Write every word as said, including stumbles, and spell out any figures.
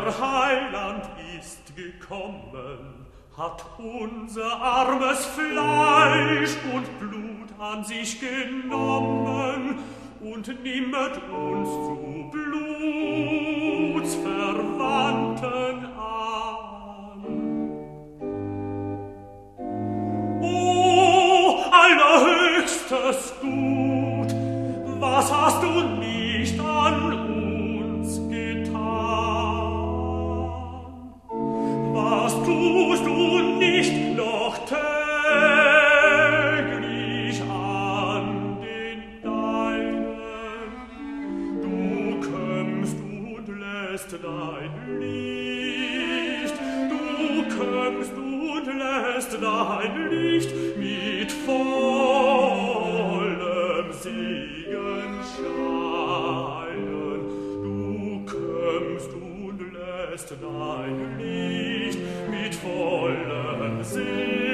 Der Heiland ist gekommen, hat unser armes Fleisch und Blut an sich genommen und nimmet uns zu Blutsverwandten an. O allerhöchstes Gut, was hast du nicht an uns getan? Was tust du nicht noch täglich an den Deinen? Du kömmst und lässt dein Licht, du kömmst und lässt dein Licht mit vollem Segen scheinen. Du kömmst und lässt dein Licht mit vollem Segen